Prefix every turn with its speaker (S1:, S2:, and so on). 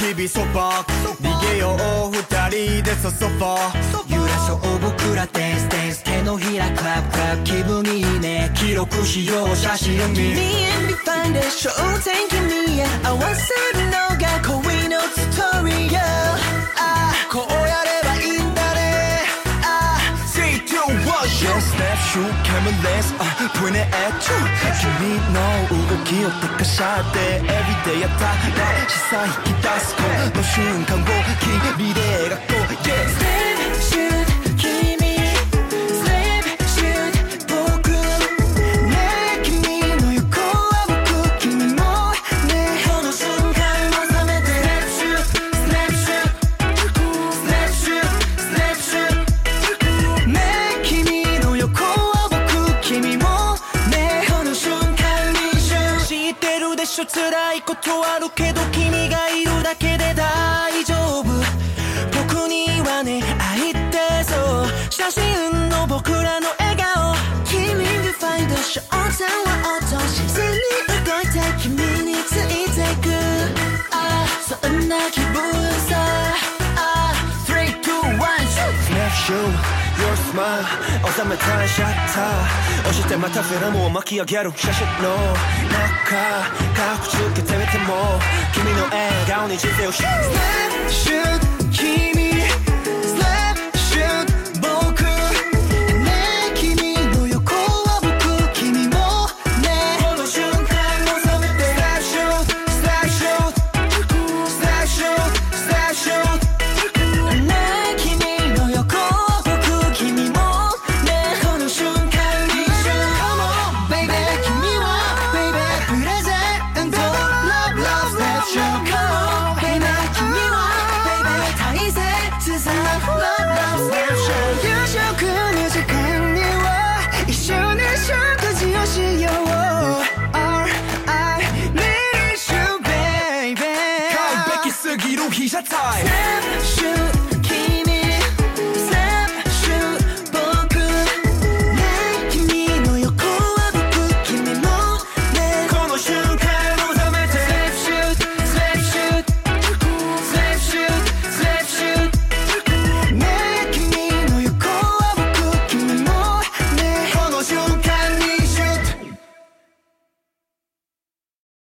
S1: 々そば逃げよう二人でそそば
S2: 揺らそう僕らデンスデンス手のひらクラブクラブ気分いいね記録しよう写真に Me and me find it 商店君へ合わせるのが恋のストーリーよこうやればいいんだね
S1: 3, 2, 1 Yes, snap, shoot, camera lens point it at you 君の動きを手かしゃって Everyday やったね視線引き出すこの瞬間を君で描こう Yeah
S2: Snap, shoot, 君 Snap, shoot, 僕ね君の横は僕君もねこの瞬間を覚めて Snap, shoot, Snap, shoot, Snap, shoot ね君の横は僕君もねこの瞬間に知ってるでしょ辛いことあるけど君がいるだけで大丈夫僕にはね愛ってそう写真の僕らの笑顔君がファインドショータは音自然に動いて君についてくそんな気分さ3, 2, 1
S1: Snap, shoot, your smile 収めたいシャッター押してまたフィルムを巻き上げる写真の中かくつけてみても君の笑顔に人生を
S2: Snap, shoot, 君 Snap, shoot, 僕ね君の横は僕君もねこの瞬間を覚めて
S1: Snap, shoot, snap, shoot Snap, shoot, snap, shoot
S2: ね君の横は僕君もねこの瞬間に Come on, baby 君は baby プレゼント Love, love, snap, shoot Come on, baby 君は baby 大切さ Love, love, snap, shoot 夕食の時間には一緒に食事をしよう I need you, baby
S1: 完璧すぎる被写体
S2: Snap,